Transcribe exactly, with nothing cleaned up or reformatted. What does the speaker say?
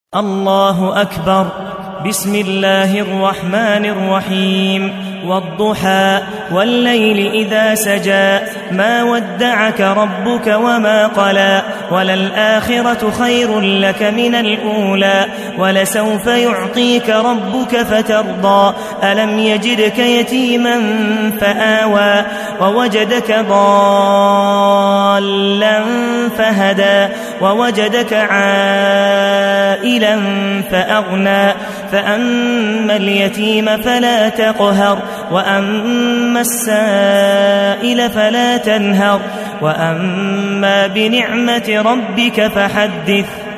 الله أكبر. بسم الله الرحمن الرحيم. والضحى والليل إذا سجى ما ودعك ربك وما قلى وللآخرة خير لك من الأولى ولسوف يعطيك ربك فترضى ألم يجدك يتيما فآوى ووجدك ضالا فهدى ووجدك عائلا فأغنى فأما اليتيم فلا تقهر وأما السائل فلا تنهر وأما بنعمة ربك فحدث.